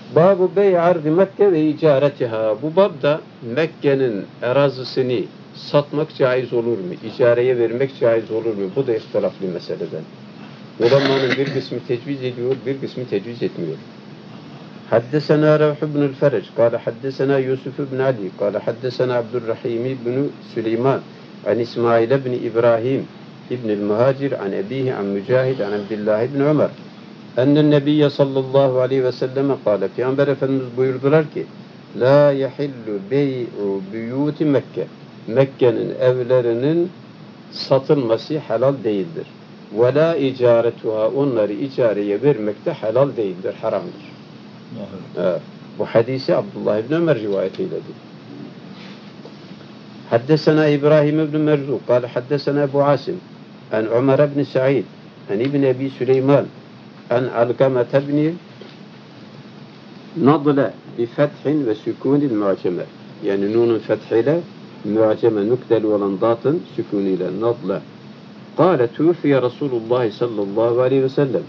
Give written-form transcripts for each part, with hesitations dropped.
Babu bey ardı Mekke ve icaretiha. Bu babda Mekke'nin arazisini satmak caiz olur mu? İcareye vermek caiz olur mu? Bu da ihtilaflı meseleden. Ulemanın bir kısmı tecviz ediyor, bir kısmı tecviz etmiyor. Haddesena Revh ibn el-Ferec, kâle haddesena Yusuf ibn Ali, kâle haddesena Abdurrahim ibn Süleyman, an İsmail ibn İbrahim ibn el-Muhacir, an ebihi, an Mücahid, an Abdullah ibn Ömer. Ennen Nebiyye sallallahu aleyhi ve selleme kâle, Peygamber Efendimiz buyurdular ki, la yehillu bey'u büyûti Mekke, Mekke'nin evlerinin satılması helal değildir. Ve la icaretuha, onları icareye vermek de helal değildir, haramdır. Evet. Bu hadisi Abdullah ibn Ömer rivayet eyledi. Haddesena İbrahim ibn Merzu, kâle haddesena Ebu Asim, an Ömer ibn Sa'id, an İbn Ebi Süleyman, an Alkamet ibn Nadle bi fethin ve sükunil mu'ceme. Yani nunun fethiyle mu'ceme nükteli olan datın sükuniyle Nadle. Kâle tufiye Resulullah sallallahu aleyhi ve sellem.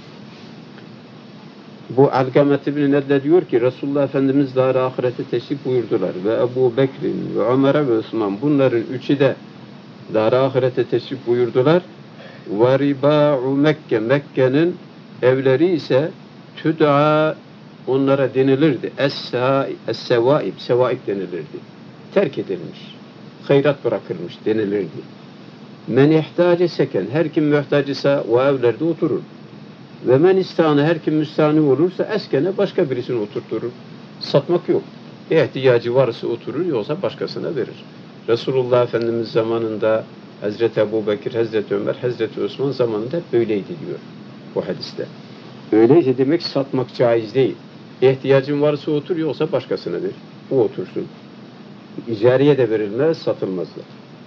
Bu Alkamet ibn Nadle diyor ki Resulullah Efendimiz dar ahirete teşrif buyurdular ve Ebu Bekir'in ve Ömer ve Osman bunların üçü de dar ahirete teşrif buyurdular. Ve ribâ'u Mekke, Mekke'nin evleri ise tüd'a, onlara denilirdi. Es-sevaib, sevaib denilirdi. Terk edilmiş, hayrat bırakılmış denilirdi. Men ihtace seken, her kim muhtaç ise o evlerde oturur. Ve men istâne, her kim müstâni olursa eskene, başka birisini oturtur. Satmak yok. İhtiyacı varsa oturur, yoksa başkasına verir. Resulullah Efendimiz zamanında Hazreti Ebu Bekir, Hazreti Ömer, Hazreti Osman zamanında böyleydi diyor bu hadiste. Öyleyse demek satmak caiz değil. İhtiyacın varsa otur, yoksa başkasına ver. O otursun. İcareye de verilmez, satılmazlar.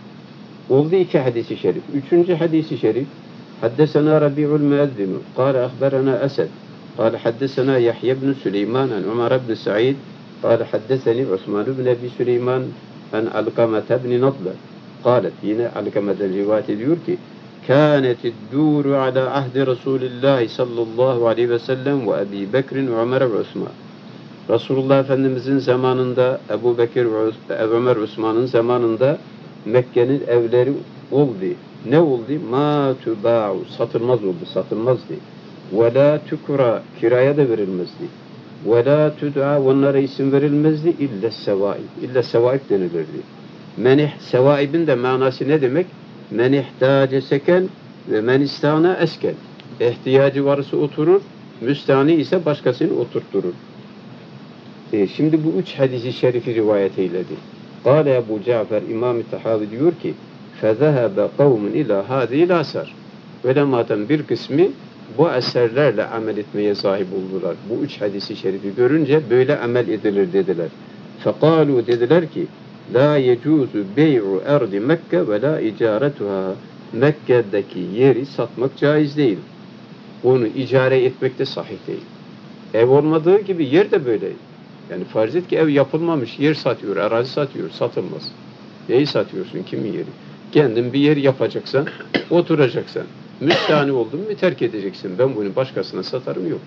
Oldu iki hadisi şerif. Üçüncü hadisi şerif. Haddesena Rabi'ul Müezzinu, kâle ahberena Esed, kâle haddesena Yahya ibn Süleyman, an Ömer ibn Sa'id, kâle haddeseni Osman ibn Ebi Süleyman, an Alkamet ibn Nadle. Kâlet, yine Alkamet'den rivayet ediyor ki, kâneted dûru ala ahdi Resulillah sallallahu aleyhi ve sellem ve Ebi Bekir'in ve Ömer ve Osman. Resulullah Efendimizin zamanında, Ebu Bekir ve Ömer Osman'ın zamanında Mekke'nin evleri oldu. Ne oldu? Ma tuba'u, satılmaz oldu, satılmazdı. Ve la tukra, kiraya da verilmezdi. Ve la tud'a, onlara isim verilmezdi. İlle sevaib, illa sevaib denilirdi. Sevaibin de manası ne demek? Men ihtace seken ve men istana esken. İhtiyacı varsa oturur, müstani ise başkasını oturtturur. Şimdi bu üç hadisi şerifi rivayet eyledi. Kâle Ebu Cafer, İmam-ı Tahavi diyor ki, فَذَهَبَ قَوْمٌ اِلَى هَذِي الْاَسَرِ. Ulemadan bir kısmı bu eserlerle amel etmeye sahip oldular. Bu üç hadisi şerifi görünce böyle amel edilir dediler. فَقَالُوا, dediler ki, لَا يَجُوزُ بَيْعُ اَرْضِ Mekke ve la icaretuha. Mekke'deki yeri satmak caiz değil. Onu icare etmek de sahih değil. Ev olmadığı gibi yer de böyle. Yani farz et ki ev yapılmamış, yer satıyor, arazi satıyor, satılmaz. Neyi satıyorsun, kimin yeri? Kendin bir yer yapacaksan, oturacaksan. Müstahni oldun mu terk edeceksin. Ben bunu başkasına satarım, yok.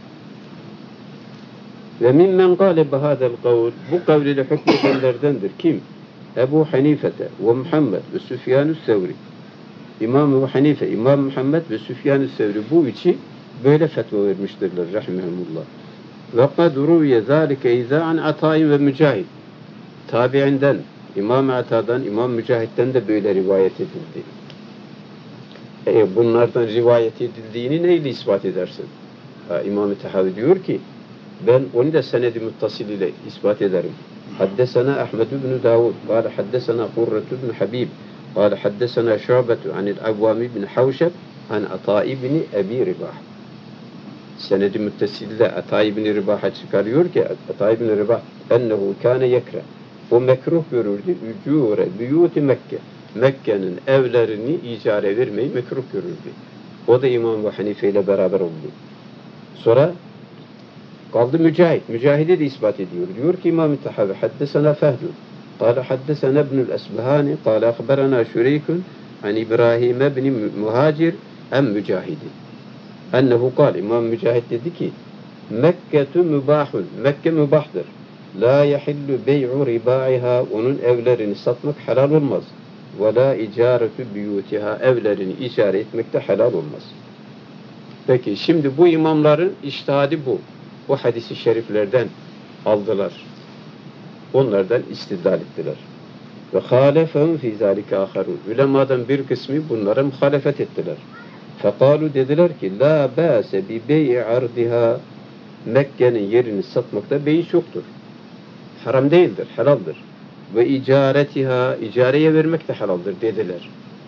Ve mimmen gâle behâdel kavl, bu kavliyle hükmedenlerdendir. Kim? Ebu Hanifete ve Muhammed ve Süfyan-ı Sevri. İmam Ebu Hanife, İmam Muhammed ve Süfyan-ı Sevri bu içi böyle fetva vermiştirler rahimehumullah. Ve kad ruviye zâlike izâ'an Atâin ve Mücahid. Tabi'inden, İmam Ata'dan, İmam Mücahid'den de böyle rivayet edildi. Bunlardan rivayet edildiğini neyle ispat edersin? İmam-ı Tahavi diyor ki, ben onu da senedi muttasil ile ispat ederim. Haddesena Ahmed ibn Davud, kâle haddesena Kurret ibn Habib, kâle haddesena Şu'betu anil Avvam ibn Havşeb, an Ata ibn Ebi Ribah. Senedi muttasilde Ata ibn Ribah'a çıkarıyor ki, Ata ibn Ribah, ennehu kâne yekre. O mekruh görürdü, ücûre büyûti Mekke. Mekke'nin evlerini icare vermeyi mekruh görürdü. O da İmam Ebu Hanife ile beraber oldu. Sonra kaldı Mücahid. Mücahid'e de ispat ediyor. Diyor ki İmam-ı Tahavi, haddesena Fehdu, kâle haddesena ibnül Esbahani, kâle akberana Şüreykun, an İbrahim ibn Muhacir, em Mücahidi. Ennehu kâle, İmam Mücahid dedi ki, Mekke'tü mübahun. Mekke mübahtır. La yahillu bey'u ribaiha. Onun evlerini satmak helal olmaz. Ve la icaretü biyutiha. Evlerini icare etmek de helal olmaz. Peki şimdi bu imamların içtihadi bu. Bu hadisi şeriflerden aldılar. Onlardan istidlal ettiler. Ve halefehum fî zâlike âherûn. Ulemadan bir kısmı bunlara muhalefet ettiler. Fekalu dediler ki la bâse bi bey'i ardiha. Mekke'nin yerini satmakta beis yoktur. Haram değildir, helaldir. Ve icaretiha, icareye vermek de helaldir dediler.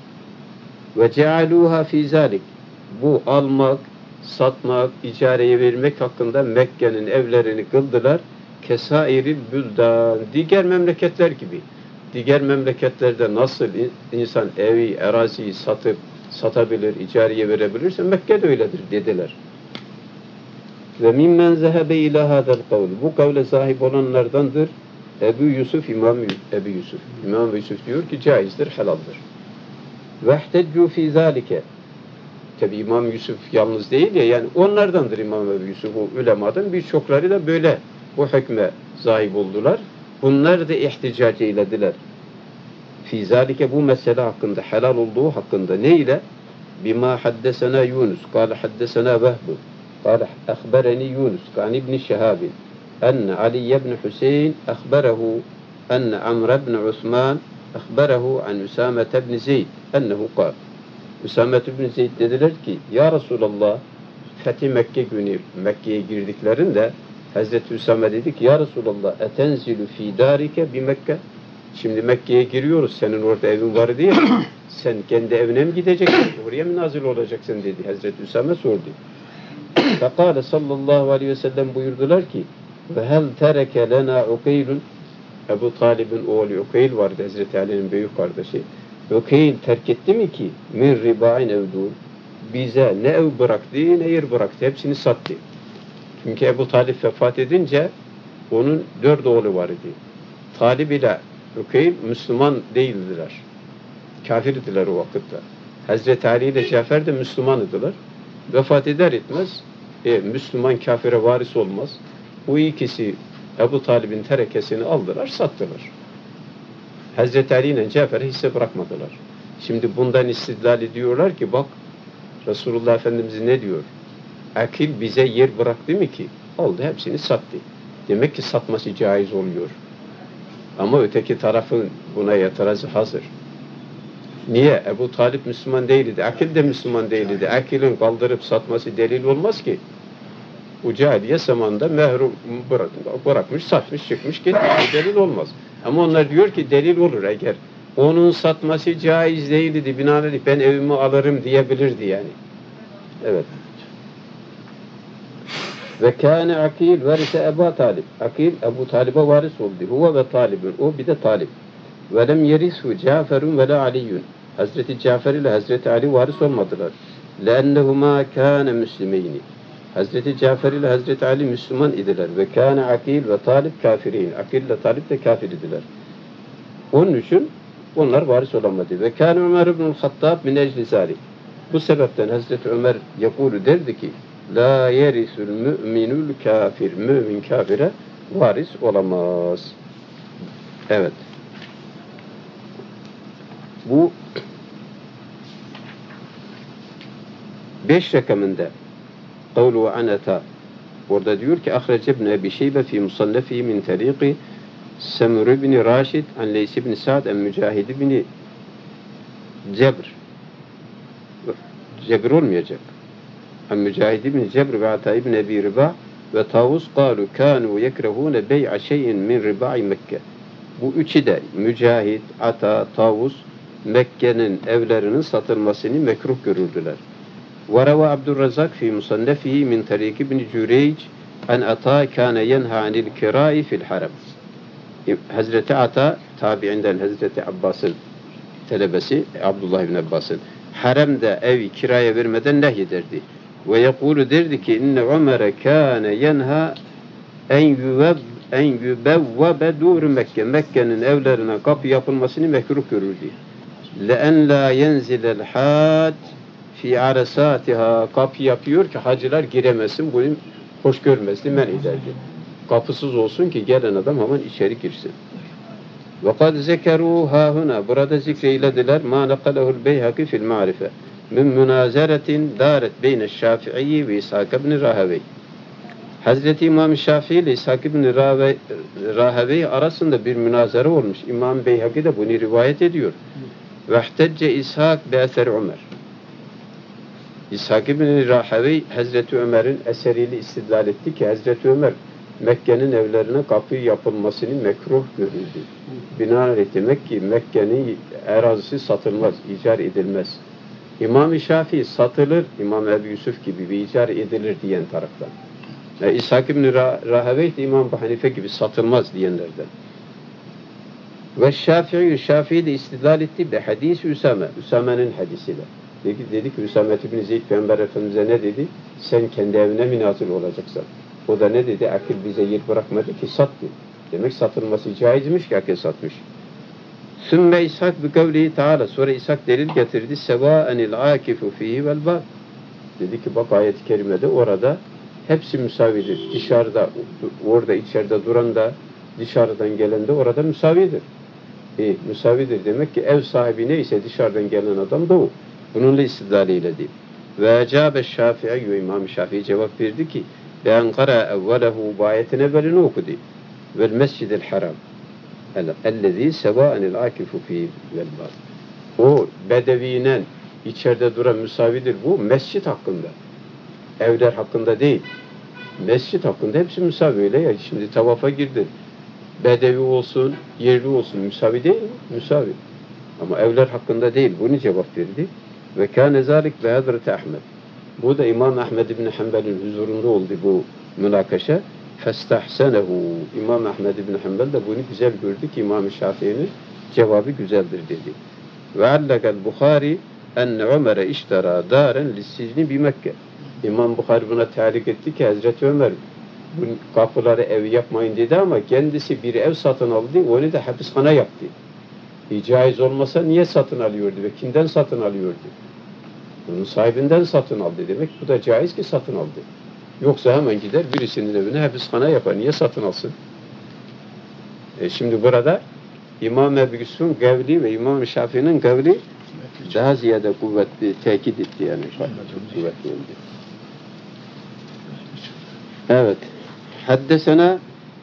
Ve cealuha fî zâlik. Bu almak, satmak, icareye vermek hakkında Mekke'nin evlerini kıldılar. Kesairil büldan. Diğer memleketler gibi. Diğer memleketlerde nasıl insan evi, araziyi satabilir, icareye verebilirse Mekke'de öyledir dediler. Ve mimmen zehebe ila hadal kavl. Bu kavle sahip olanlardandır Ebu Yusuf, İmam Ebu Yusuf. İmam Yusuf diyor ki caizdir, helaldir. Ve ihteccu fî zâlike. Tabi İmam Yusuf yalnız değil ya, yani onlardandır İmam Ebu Yusuf, o ulemadan birçokları da böyle bu hükme sahip oldular. Bunlar da ihticac eylediler. Fî zâlike, bu mesele hakkında, helal olduğu hakkında. Ne ile? Bima haddesena Yunus, kâle haddesena Vehbu, kâle akhbereni Yunus, kâne İbni Şehabin, enne Ali ibn Hüseyin akhberehu, enne Amr ibn Osman akhberehu an Üsâme ibn Zeyd, ennehu kâle. Üsâme ibn Zeyd dediler ki, ya Resulallah, Fethi Mekke günü Mekke'ye girdiklerinde Hazreti Üsame dedi ki, ya Resulallah, etenzilu fî dârike bi Mekke. Şimdi Mekke'ye giriyoruz, senin orada evin var diye, sen kendi evine mi gideceksin, oraya mı nazil olacaksın dedi. Hazreti Üsame sordu. Fekâle sallallahu aleyhi ve sellem buyurdular ki, ve hel tereke lena Ukeylun. Ebu Talib'in oğlu Ukeyl vardı, Hazreti Ali'nin büyük kardeşi. Ukeyl terk etti mi ki, min ribâin evdûr, bize ne ev bıraktı, ne yer bıraktı, hepsini sattı. Çünkü Ebu Talib vefat edince onun 4 oğlu vardı. Talib ile Ukeyl Müslüman değildiler. Kafirdiler o vakitte. Hazreti Ali ile Cafer de Müslüman idiler. Vefat eder etmez Müslüman kafire varis olmaz. Bu ikisi Ebu Talib'in terekesini aldılar, sattılar. Hazreti Ali ile Cafer'e hisse bırakmadılar. Şimdi bundan istidlal ediyorlar ki bak Resulullah Efendimiz ne diyor? Akil bize yer bıraktı mı ki? Aldı, hepsini sattı. Demek ki satması caiz oluyor. Ama öteki tarafın buna itirazı hazır. Niye? Ebu Talip Müslüman değildi. Akil de Müslüman değildi. Akil'in kaldırıp satması delil olmaz ki. Bu cahiliye zamanında mehrum bırakmış, satmış, çıkmış, gitmiş. Delil olmaz. Ama onlar diyor ki delil olur eğer onun satması caiz değildi. Binaenaleyh ben evimi alırım diyebilirdi yani. Evet. Ve kâne Akil verise Ebu Talib. Akil Ebu Talib'e varis oldu. Huve ve Talib'ün. O bir de Talib. Ve lem yerishu Caferun ve la Aliyyun. Hazreti Cafer ile Hazreti Ali varis olmadılar. Leennehuma kâne müslimeyni. Hazreti Cafer ile Hazreti Ali Müslüman idiler. Ve kâne Akil ve Talib kafirin. Akil ile Talib de kafir idiler. Onun için onlar varis olamadı. Ve kâne Ömer ibn-i Hattab min ecli zâlik. Bu sebepten Hazreti Ömer yakulu derdi ki la yerisul müminul kafir. Mümin kafire varis olamaz. Evet. Bu 5 rakamında kavlu anata orada diyor ki ahrece ibn Ebi Şeybe fi musannefi min tariqi Semr ibn Raşid an Leys ibn Sa'd en Mücahid ibn Cebr olmayacak. An Mücahid ibn Cebr ve Ata ibn Ebi Riba ve Tavus kalu kanu yekrehune bey'a şeyin min riba'i Mekke. Bu üçü de Mücahid, Ata, Tavus Mekke'nin evlerinin satılmasını mekruh görürdüler. وروى عبد الرزاق في مصنفه من طريق ابن جريج أن عطاء كان ينهى عن الكراء في الحرم. Hazreti Ata tabiinden Hazreti Abbas'ın talebesi Abdullah ibn Abbas'ın haremde evi kiraya vermeden nehyederdi. Ve yekulu derdi ki inne Ömer'e kâne yenha en yübevvebe dur Mekke. Mekke'nin evlerine kapı yapılmasını mekruh görürdü. لَاَنْ لَا يَنْزِلَ الْحَاجِ fi arasatiha, kapı yapıyor ki hacılar giremesin. Bunu hoş görmezdi, men ederdi. Kapısız olsun ki gelen adam hemen içeri girsin. Ve kad zekeru hahuna, burada zikreylediler ma nakalehul Beyhaki fil ma'rife min münazeretin daret beyne Şafii ve İshak ibn Rahevey. Hazreti İmam Şafii ile İshak ibn Rahevey arasında bir münazara olmuş. İmam Beyhaki de bunu rivayet ediyor. Vehtecce İshak bi eser Ömer. İshak ibn Rahevey Hazreti Ömer'in eseriyle istidlal etti ki Hazreti Ömer Mekke'nin evlerine kapı yapılmasını mekruh görüldü. Binaenaleyh demek ki Mekke'nin arazisi satılmaz, icar edilmez. İmam-ı Şafii satılır, İmam Ebu Yusuf gibi bir icar edilir diyen taraftan. İshak ibn Rahevey de İmam Hanife gibi satılmaz diyenlerden. Ve Şafii de istidlal etti be hadis Üsame, Üsame'nin hadisiyle. Dedi ki Üsame ibn Zeyd Peygamber Efendimiz'e ne dedi? Sen kendi evine mi nazil olacaksın? O da ne dedi? Akıl bize yer bırakmadı ki sattı. Demek satılması caizmiş ki akıl satmış. Sümme İshak bi kavlihi Teala. Sonra İshak delil getirdi. Sevâenil âkifu fîhî vel bâd. Dedi ki bak ayet-i kerimede orada hepsi müsavidir. Dışarıda, orada içeride duran da dışarıdan gelen de orada müsavidir. Müsavidir demek ki ev sahibi neyse dışarıdan gelen adam da o. Bununla istidlal eyledi. Ve ecâbe Şafii, İmam Şafii cevap verdi ki ben kara evvelehu bu ayetin evvelini okudu. Vel mescidil haram. Ellezî sevâenil âkifu fîhî vel bâd. O bedevinen içeride duran müsavidir bu mescit hakkında. Evler hakkında değil. Mescit hakkında hepsi müsavi öyle ya. Şimdi tavafa girdin. Bedevi olsun, yerli olsun müsavi değil mi? Müsavi. Ama evler hakkında değil. Bunu cevap verdi. Ve kâne zâlik ve Hazreti Ahmed. Bu da İmam Ahmed İbni Hanbel'in huzurunda oldu bu münakaşa. Festahsenehu. İmam Ahmed İbni Hanbel de bunu güzel gördü ki İmam-ı Şafii'nin cevabı güzeldir dedi. Ve allakal Bukhari enne Ömer'e iştera dâren lissicni bi Mekke. İmam Bukhari buna talik etti ki Hazreti Ömer bu kapıları ev yapmayın dedi ama kendisi bir ev satın aldı, onu da hapishane yaptı. Caiz olmasa niye satın alıyordu ve kimden satın alıyordu? Bunun sahibinden satın aldı demek. Bu da caiz ki satın aldı. Yoksa hemen gider birisinin evine hapishane yapar. Niye satın alsın? Şimdi burada İmam Ebu Yusuf'un gavli ve İmam Şafii'nin gavli daha ziyade kuvvetli, tekit etti yani. Kuvvetli oldu. Evet. Haddesena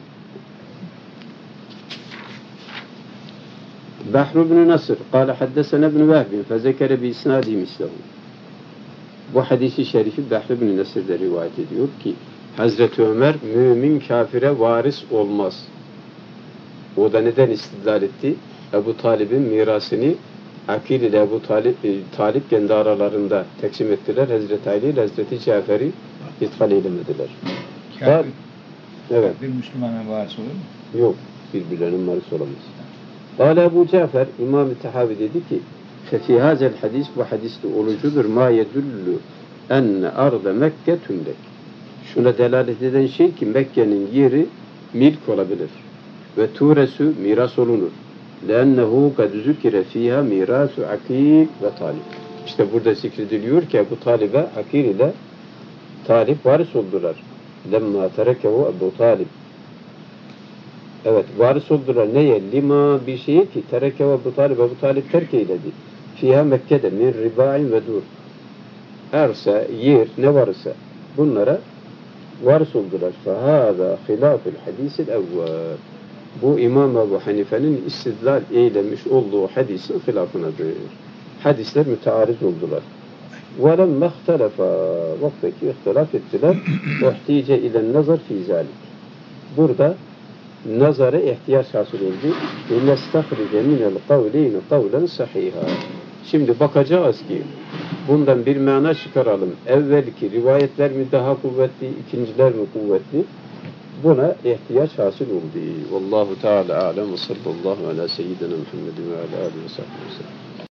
Bahr ibn Nasr قال حدثنا ابن وهب فذكر بإسناده مثله. Bu hadisi şerifi Bahr ibn Nasr'da rivayet ediyor ki Hazreti Ömer mümin kafire varis olmaz. O da neden istidlal etti? Ebu Talib'in mirasını Akil ile Ebu Talib kendi aralarında teksim ettiler. Hazreti Ali ile Hazreti Cafer'i ithal eylemediler. Kafir, evet. Bir Müslümana varis olur mu? Yok. Birbirlerinin varis olamaz. Kâle Ebu Cafer, İmam-ı Tehavi dedi ki فَفِي هَذَا الْحَدِيث bu hadiste olucudur مَا يَدُلُّ اَنَّ اَرْضَ مَكَّةٌ لَكْ. Şuna delalet eden şey ki Mekke'nin yeri milk olabilir. Ve turesu miras olunur. لَاَنَّهُ قَدْ ذُكِرَ ف۪يهَا مِيرَاسُ عَقِيل ve Talib. İşte burada zikrediliyor ki bu Talib'e Akil ile Talib varis oldular. لَمَّا تَرَكَهُ Ebu Talib. Evet, varis oldular neye? Lima bir şeye ki tereke ve bu talip terk eyledi. Fiha Mekke'de min ribain ve dur. Arsa, yer, ne varsa bunlara varis oldular. Fehâzâ hilâful hadisil evvâl. Bu İmam Ebu Hanife'nin istidlal eylemiş olduğu hadisin hilafınadır. Hadisler müteariz oldular. وَلَمَّ اخْتَلَفَا vaktaki ihtilaf ettiler. وَاحْتِيجَ اِلَى النَّظَرْ فِي ذَلِكِ. Burada nazara ihtiyaç hasıl oldu. وَنَسْتَخْرِجَ مِنَ الْقَوْلِينَ قَوْلًا صَحِيحًا. Şimdi bakacağız ki bundan bir mana çıkaralım. Evvelki rivayetler mi daha kuvvetli, ikinciler mi kuvvetli? Buna ihtiyaç hasıl oldu. Vallahu Teala alem ve sallallahu ala seyyidina Muhammedin ve ala alihi ve sahbihi.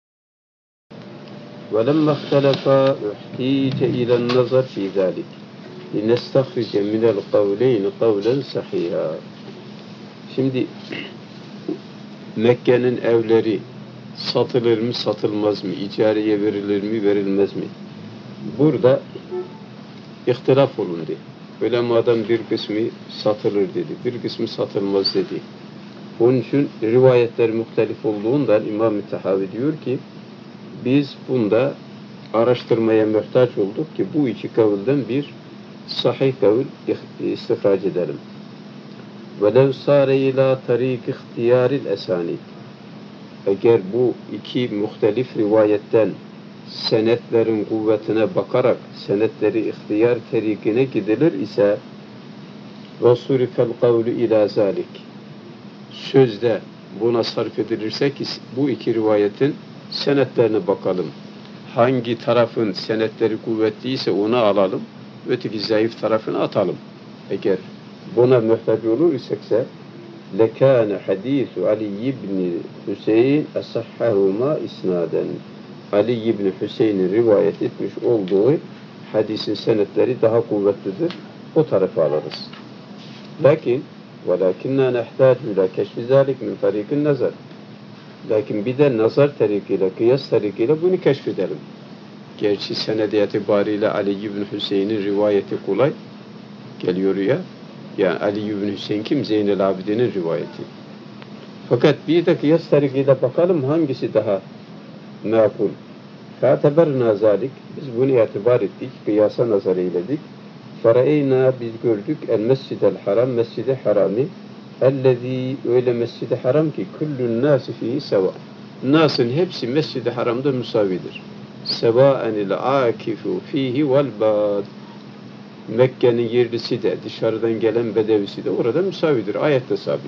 وَلَمَّا اخْتَلَفَا اُحْتِيجَ اِلَى النَّظَرِ فِي ذَلِكِ لِنَسْتَخْرِجَ مِنَ الْقَوْلَيْنِ قَوْلًا صَحِيحًا. Şimdi Mekke'nin evleri satılır mı, satılmaz mı? İcareye verilir mi, verilmez mi? Burada ihtilaf olundu. ulemadan bir kısmı satılır dedi, bir kısmı satılmaz dedi. Onun için rivayetler muhtelif olduğundan İmam-ı Tahavi diyor ki biz bunda araştırmaya muhtaç olduk ki bu iki kavulden bir sahih kavul istihraç edelim. وَلَوْ سَارَ اِلٰى طَر۪يقِ اِخْتِيَارِ الْاَسَانِيدِ Eğer bu iki muhtelif rivayetten senetlerin kuvvetine bakarak senetleri ihtiyar terikine gidilir ise وَصُرِفَ الْقَوْلُ اِلٰى ذَٰلِكِ Sözde buna sarf edilirse ki bu iki rivayetin senetlerine bakalım. Hangi tarafın senetleri kuvvetliyse onu alalım, öteki zayıf tarafını atalım. Eğer buna muhtaç olur isekse lekâne hadîsu Ali ibn Hüseyin esahhahuma isnaden. Ali ibn Hüseyin'in rivayet etmiş olduğu hadisin senetleri daha kuvvetlidir. O tarafa alırız. Lakin وَلَكِنَّا نَحْتَاجُ اِلَى كَشْفِ ذَٰلِكْ مِنْ طَرِيقِ النَّظَرِ Lakin bir de nazar tarikiyle, kıyas tarikiyle bunu keşfedelim. Gerçi senedi itibariyle Ali ibn Hüseyin'in rivayeti kolay geliyor ya. Yani Ali ibn Hüseyin kim? Zeynel Abidin'in rivayeti. Fakat bir de kıyas tarikiyle bakalım hangisi daha makul. فَاَتَبَرْنَا ذَٰلِكْ Biz bunu itibar ettik, kıyasa nazar eyledik. فَرَأَيْنَا Biz gördük el-mescid-el haram, mescid-i harami اَلَّذ۪ي Öyle mescid-i haram ki küllün nâsi fîhî sevâ Nas'ın hepsi mescid-i haramda müsavidir. Sevâenil âkifu fîhî vel bâd Mekke'nin yerlisi de, dışarıdan gelen bedevisi de orada müsavidir. Ayette sabit.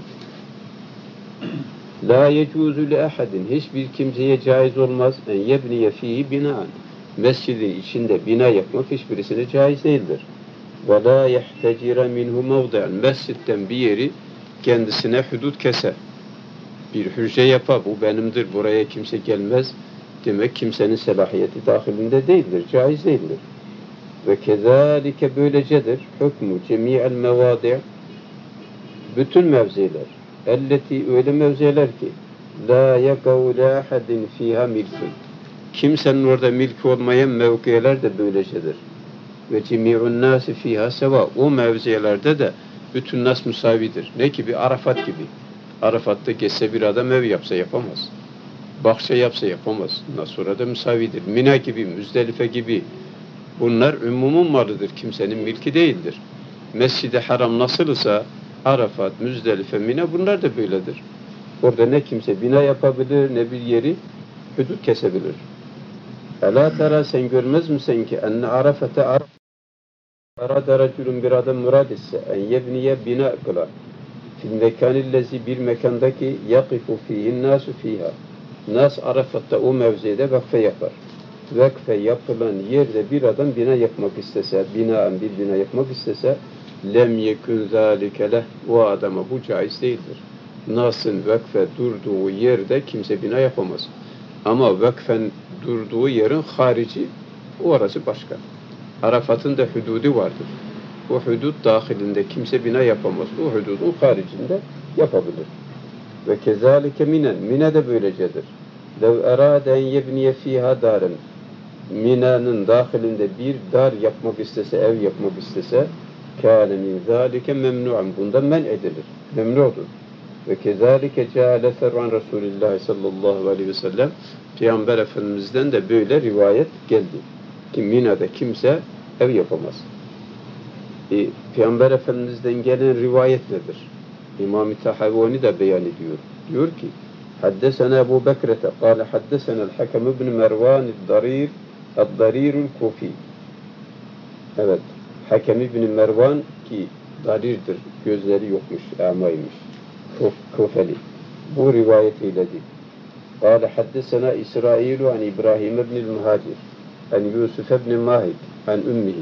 La yecûzü li ahadin Hiçbir kimseye caiz olmaz en yebniye fîhî binâen Mescidin içinde bina yapmak hiçbirisine caiz değildir. Ve la yehtecire minhu mevdi'en Mescitten bir yeri kendisine hudut kese. Bir hücre yapar, bu benimdir, buraya kimse gelmez demek kimsenin selahiyeti dahilinde değildir, caiz değildir. Ve kezalike böylecedir hükmü cemi'el mevadi' bütün mevziler elleti öyle mevziler ki la yekavle ahadin fiha milkün kimsenin orada milki olmayan mevkiler de böylecedir. Ve cemi'un nasi fiha seva o mevzilerde de bütün nas müsavidir. Ne gibi? Arafat gibi. Arafat'ta geçse bir adam ev yapsa yapamaz. Bahçe yapsa yapamaz. Nasıl orada müsavidir. Mina gibi, Müzdelife gibi. Bunlar ümumun malıdır. Kimsenin milki değildir. Mescid-i Haram nasılsa Arafat, Müzdelife, Mina bunlar da böyledir. Orada ne kimse bina yapabilir, ne bir yeri hudut kesebilir. Ela tera sen görmez misin ki enne Arafat'e arada racülün bir adam murad etse en yebniye bina kılar. Fil mekanillezi bir mekandaki yakifu fihin nasu fiha. Nas Arafat'ta o mevzide vakfe yapar. Vakfe yapılan yerde bir adam bina yapmak istese, bir bina yapmak istese lem yekun zâlike leh o adama bu caiz değildir. Nas'ın vakfe durduğu yerde kimse bina yapamaz. Ama vakfen durduğu yerin harici orası başka. Arafat'ın da hududu vardır. O hudud dahilinde kimse bina yapamaz. O hududun haricinde yapabilir. Ve kezalike minen. Mine de böylecedir. Lev erâde en yebniye fîhâ dâren. Mina'nın dahilinde bir dar yapmak istese, ev yapmak istese kâne min zâlike memnu'an. Bundan men edilir. Memnu'dur. Ve kezalike câle servan Resulullah sallallahu aleyhi ve sellem Peygamber Efendimiz'den de böyle rivayet geldi. Ki Mina'da kimse ev yapamaz. Peygamber Efendimiz'den gelen rivayet nedir? İmam-ı Tahavani da beyan ediyor. Diyor ki Haddesena Ebu Bekrete kâle haddesena el-Hakem ibn Mervan el-Darirul Kufi Evet. Hakem ibn Mervan ki darirdir. Gözleri yokmuş, amaymış. Kufeli. Bu rivayet eyledi. Kâle haddesena İsrailu an İbrahim ibn el-Muhacir an Yusuf ibn Mahik an ümmihi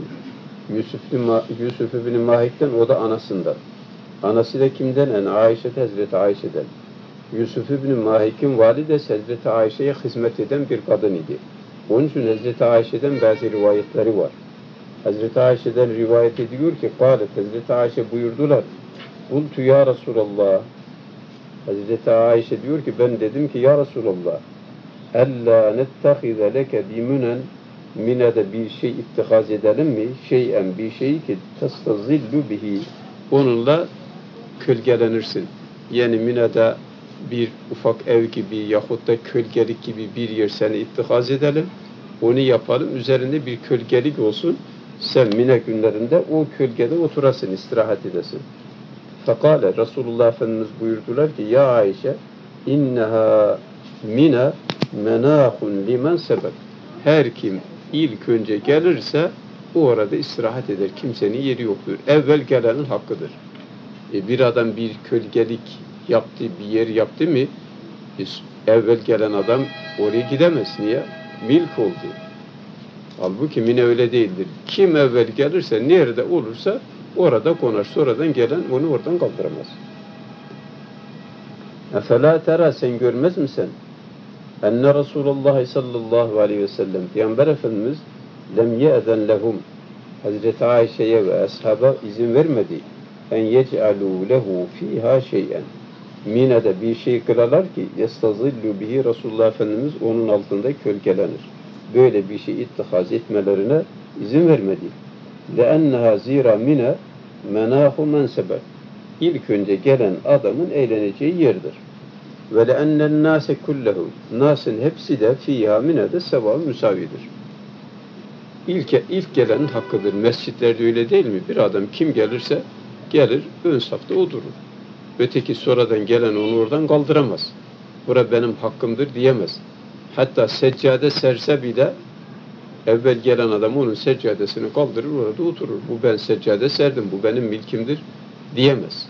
Yusuf ibn Mahik'ten o da anasından. Anası da kimden? En Ayşe, Hazreti Ayşe'den. Yusuf ibn Mahik'in validesi Hazreti Ayşe'ye hizmet eden bir kadın idi. Onun için Hazreti Ayşe'den bazı rivayetleri var. Hazreti Ayşe'den rivayet ediyor ki Hazreti Ayşe buyurdular. Kultu ya Resulallah. Hazreti Ayşe diyor ki ben dedim ki ya Resulallah. Ella nettehize leke bimünen Mine'de bir şey ittihaz edelim mi? Şeyen bir şeyi ki testazillu bihi. Onunla kölgelenirsin. Yani Mine'de bir ufak ev gibi yahut da kölgelik gibi bir yer seni ittihaz edelim. Onu yapalım. Üzerinde bir kölgelik olsun. Sen Mine günlerinde o kölgede oturasın, istirahat edesin. Fekale Resulullah Efendimiz buyurdular ki ya Ayşe inneha Mine menahun limen sebek. Her kim ilk önce gelirse o orada istirahat eder. Kimsenin yeri yoktur. Evvel gelenin hakkıdır. Bir adam bir kölgelik yaptı, bir yer yaptı mı evvel gelen adam oraya gidemez. Niye? Milk oldu. Halbuki Mine öyle değildir. Kim evvel gelirse, nerede olursa orada konar. Sonradan gelen onu oradan kaldıramaz. Efela tera sen görmez misin? Enne Resulullah sallallahu aleyhi ve sellem Peygamber Efendimiz lem ye'zen lehum Hazreti Ayşe'ye ve ashaba izin vermedi. En yec'alû lehu fîhâ şey'en. Mine'de bir şey kılarlar ki yestazillu bihi Resulullah Efendimiz onun altında kölgelenir. Böyle bir şey ittihaz etmelerine izin vermedi. لَاَنَّهَا zira Mine menâhu mensebe. İlk önce gelen adamın eğleneceği yerdir. Ve لَاَنَّ النَّاسَ كُلَّهُ Nas'ın hepsi de fîhâ Mine'de seva müsavidir. İlk gelenin hakkıdır. Mescitlerde öyle değil mi? Bir adam kim gelirse gelir, ön safta o durur. Öteki sonradan gelen onu oradan kaldıramaz. Bura benim hakkımdır diyemez. Hatta seccade serse bile evvel gelen adam onun seccadesini kaldırır, orada oturur. Bu ben seccade serdim, bu benim milkimdir diyemez.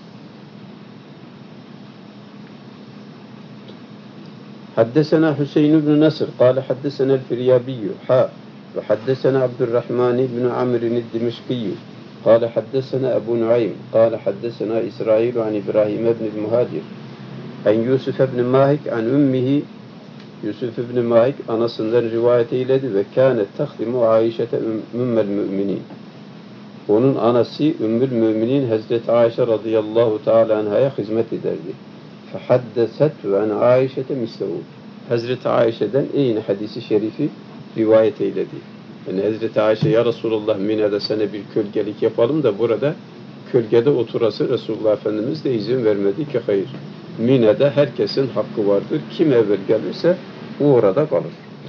Haddesena Hüseyin ibn Nasr, kâle haddesena el-Firyabiyyü, ve haddesena Abdurrahman ibn Amr'in el-Dimişkiyyü, kâle haddesena Ebu Nuaym, kâle haddesena İsrail an İbrahim ibn Muhadir, en Yusuf ibn Mahik an ümmihi Yusuf ibn Mahik anasından rivayet eyledi ve kânet tahdimu Ayşe'te ümmel müminin. Onun anası Ümmül Müminin Hazreti Ayşe radıyallahu teala anhaya hizmet ederdi. Fehaddesetü en Ayşe'te mislehu. Hazreti Ayşe'den aynı hadisi şerifi rivayet eyledi. Yani Hazreti Ayşe ya Resulullah Mine'de sana bir kölgelik yapalım da burada kölgede oturası Resulullah Efendimiz de izin vermedi ki hayır. Mine'de herkesin hakkı vardır. Kim evvel gelirse o orada kalır.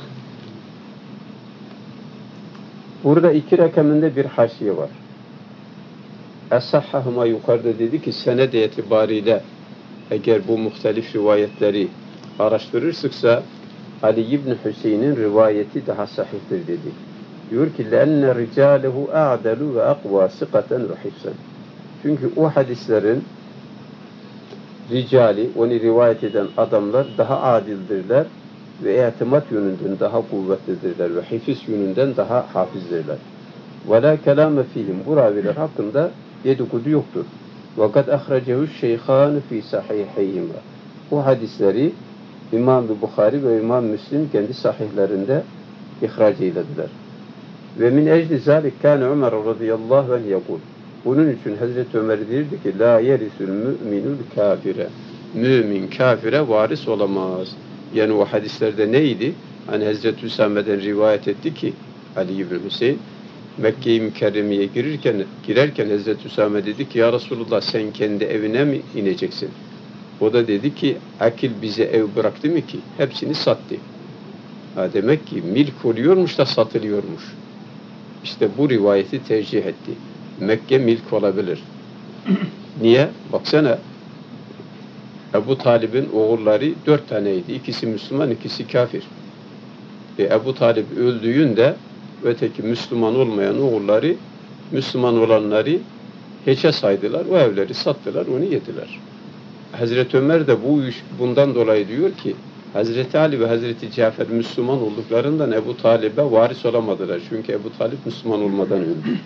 Burada iki rakamında bir haşiye var. Es-Sahhahuma yukarıda dedi ki sened itibariyle eğer bu muhtelif rivayetleri araştırırsıksa Ali ibn Hüseyin'in rivayeti daha sahihtir dedi. Diyor ki لَاَنَّ رِجَالَهُ اَعْدَلُ وَاَقْوَى سِقَةً وَحِفْسًا. Çünkü o hadislerin ricali, onu rivayet eden adamlar daha adildirler ve itimat yönünden daha kuvvetlidirler ve hifz yönünden daha hafizdirler. وَلَا كَلَامَ فِيهِمْ Bu raviler hakkında dedikodu yoktur. وَقَدْ اَخْرَجَهُ الشَّيْخَانِ فِي سَحِيحَيْهِمَا Bu hadisleri İmam-ı Bukhari ve İmam Müslim kendi sahihlerinde ihraç eylediler. Ve min ecli zâlik kâne Ömer radıyallahu anh yekul. Bunun için Hazreti Ömer derdi ki la yerisül müminul kafire. Mümin kafire varis olamaz. Yani o hadislerde neydi? Hani Hazreti Hüsame'den rivayet etti ki Ali ibn Hüseyin Mekke-i Mükerreme'ye girerken Hazreti Hüsame dedi ki ya Resulullah sen kendi evine mi ineceksin? O da dedi ki akil bize ev bıraktı mı ki? Hepsini sattı. Demek ki milk oluyormuş da satılıyormuş. İşte bu rivayeti tercih etti. Mekke milk olabilir. Niye? Baksana Ebu Talib'in oğulları 4 taneydi. İkisi Müslüman, ikisi kafir. Ebu Talib öldüğünde öteki Müslüman olmayan oğulları Müslüman olanları hiçe saydılar. O evleri sattılar, onu yediler. Hazreti Ömer de bundan dolayı diyor ki Hazreti Ali ve Hazreti Cafer Müslüman olduklarından Ebu Talib'e varis olamadılar. Çünkü Ebu Talib Müslüman olmadan öldü.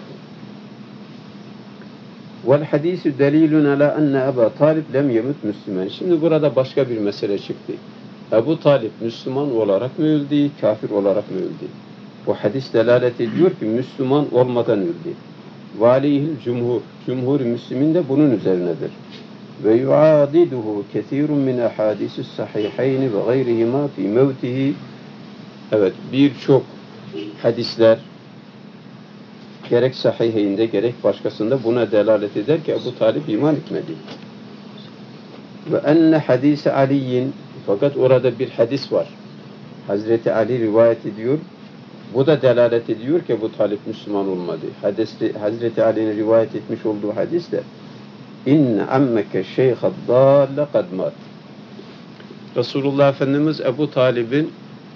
Vel hadisu delilun ala enne Ebu Talib lem yemut Müslüman. Şimdi burada başka bir mesele çıktı. Ebu Talib Müslüman olarak mı öldü, kafir olarak mı öldü? Bu hadis delalet ediyor ki Müslüman olmadan öldü. Valihil cumhur Müslümin de bunun üzerinedir. Ve yuadiduhu kesirun min ahadisi sahihayn ve gayrihima fi mevtihi. Evet, birçok hadisler gerek sahihinde gerek başkasında buna delalet eder ki Ebu Talib iman etmedi. Ve enne hadise Ali'yin, fakat orada bir hadis var. Hazreti Ali rivayet ediyor. Bu da delalet ediyor ki Ebu Talib Müslüman olmadı. Hazreti Ali'nin rivayet etmiş olduğu hadisle İnne ammeke şeyhad dâlle kad mat. Resulullah Efendimiz Ebu Talib'in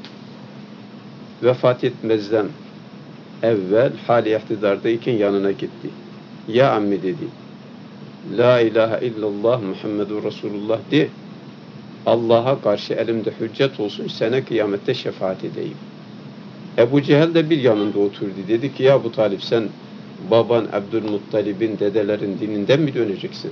vefat etmezden evvel hali ihtidardayken yanına gitti. Ya ammi dedi. La ilahe illallah Muhammedur Resulullah de. Allah'a karşı elimde hüccet olsun, sana kıyamette şefaat edeyim. Ebu Cehil de bir yanında oturdu. Dedi ki ya Ebu Talib, sen baban Abdülmuttalib'in, dedelerin dininden mi döneceksin?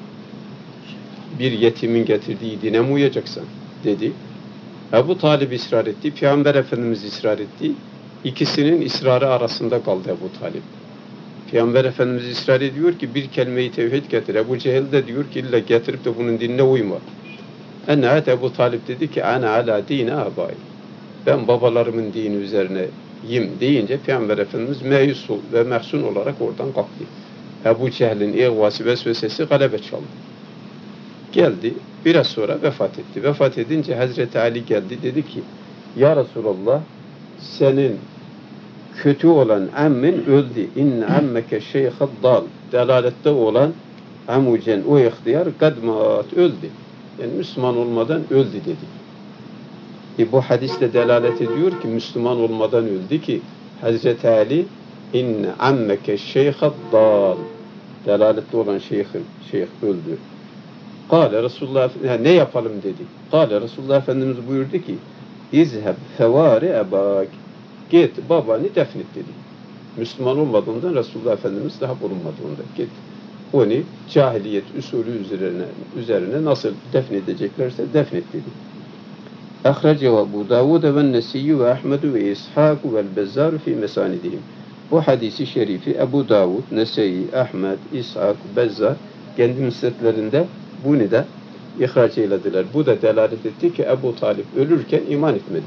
Bir yetimin getirdiği dine mi uyacaksın? Dedi. Ebu Talib ısrar etti. Peygamber Efendimiz ısrar etti. İkisinin ısrarı arasında kaldı Ebu Talib. Peygamber Efendimiz ısrar ediyor ki bir kelime-i tevhid getir. Ebu Cehil de diyor ki illa getirip de bunun dinine uyma. Ennehat Ebu Talib dedi ki ana ala dine abai. Ben babalarımın dini üzerine deyince Peygamber Efendimiz meyus ve mehzun olarak oradan kalktı. Ebu Cehil'in ihvası vesvesesi galebe çaldı. Geldi, biraz sonra vefat etti. Vefat edince Hazreti Ali geldi, dedi ki ya Resulallah, senin kötü olan emmin öldü. İnne emmeke şeyhad dal. Delalette olan Emucen, o ihtiyar kadmat, öldü. Yani Müslüman olmadan öldü dedi. Bu hadisle delalet ediyor ki Müslüman olmadan öldü ki Hazreti Ali inne ammeke şeyhad dal. Delalette olan şeyh öldü. Kâle Resulullah, ne yapalım dedi. Kâle Resulullah Efendimiz buyurdu ki İzheb fevâri ebâk. Git babanı defnet dedi. Müslüman olmadığından Resulullah Efendimiz daha bulunmadığında git. Onu cahiliyet usulü üzerine nasıl defnedeceklerse defnet dedi. Ahrecehu Ebu Davud ve Nesiyyü ve Ahmedu ve İshak ve Bezzar fi mesanidihim. Bu hadisi şerifi Ebu Davud, Nese'yi, Ahmed, İshak, Bezzar kendi müsnedlerinde bunu da ihraç eylediler. Bu da delalet etti ki Ebu Talib ölürken iman etmedi.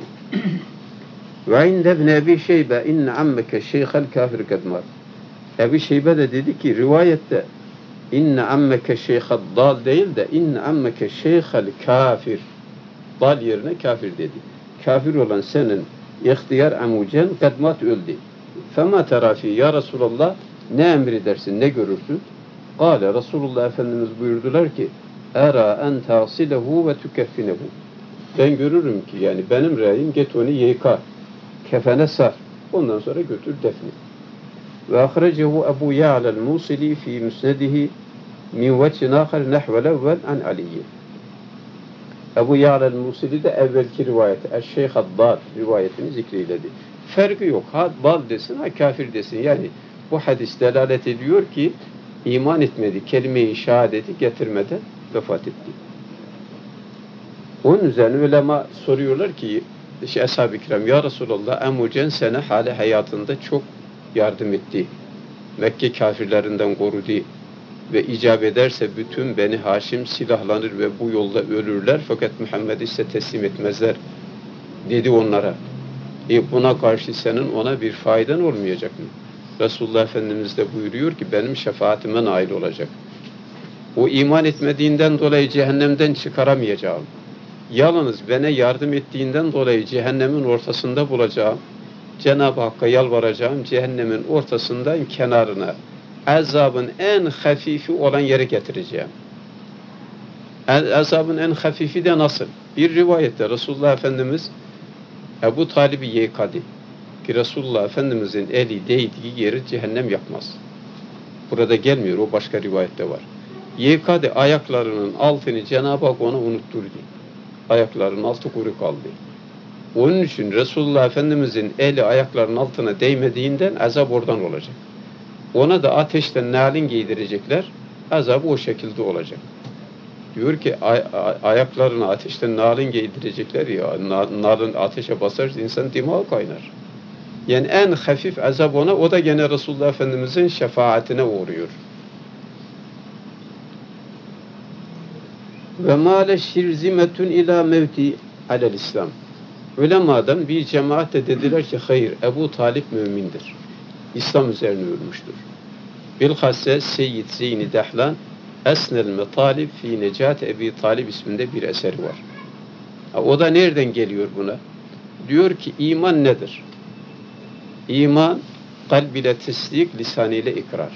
Ve inde ibn Ebi Şeybe inne ammeke şeyhel kafir kadmar. Ebu Şeybe de dedi ki rivayette inne ammeke şeyhel dal değil de inne ammeke şeyhel kafir. Dal yerine kafir dedi. Kafir olan senin ihtiyar amucen kadmat öldü. Fema terafi ya Resulallah, ne emredersin, ne görürsün? Kale Resulullah Efendimiz buyurdular ki era en tasilehu ve tükeffinehu. Ben görürüm ki yani benim rayim get onu yıka, kefene sar, ondan sonra götür defne. Ve ahrecehu Ebu Ya'la'l Musili fi müsnedihi min vechin ahar nehvel evvel an Ali'ye. Ebu Ya'la'l Musili de evvelki rivayeti Eşşeyh Addad rivayetini zikreyledi. Farkı yok. Ha bal desin, ha kafir desin. Yani bu hadis delalet ediyor ki iman etmedi, kelime-i şehadeti getirmeden vefat etti. Onun üzerine ulema soruyorlar ki Ashab-ı Kiram ya Resulallah Emucen sana hali hayatında çok yardım etti. Mekke kafirlerinden korudu ve icap ederse bütün Beni Haşim silahlanır ve bu yolda ölürler fakat Muhammed ise teslim etmezler dedi onlara. Buna karşı senin ona bir faydan olmayacak mı? Resulullah Efendimiz de buyuruyor ki benim şefaatime nail olacak. O iman etmediğinden dolayı cehennemden çıkaramayacağım. Yalnız bana yardım ettiğinden dolayı cehennemin ortasında bulacağım. Cenab-ı Hakk'a yalvaracağım. Cehennemin ortasından kenarına azabın en hafifi olan yere getireceğim. Azabın en hafifi de nasıl? Bir rivayette Resulullah Efendimiz Ebu Talib'i yıkadı. Ki Resulullah Efendimizin eli değdiği yeri cehennem yakmaz. Burada gelmiyor, o başka rivayette var. Yıkadı, ayaklarının altını Cenab-ı Hak ona unutturdu. Ayaklarının altı kuru kaldı. Onun için Resulullah Efendimizin eli ayaklarının altına değmediğinden azap oradan olacak. Ona da ateşten nalin giydirecekler, azabı o şekilde olacak. Diyor ki ayaklarına ateşten nalin giydirecekler ya, nalin ateşe basarsa insan dimağı kaynar. Yani en hafif azap ona, o da gene Resulullah Efendimizin şefaatine uğruyor. Ve mâle şirzimetun ilâ mevti alel İslam. Ulemadan bir cemaate dediler ki hayır, Ebu Talip mümindir. İslam üzerine ölmüştür. Bilhassa Seyyid Zeyni Dehlan Esnel Metalib fi Necat Ebi Talib isminde bir eseri var. O da nereden geliyor buna? Diyor ki iman nedir? İman kalb ile tesdik, lisan ile ikrar.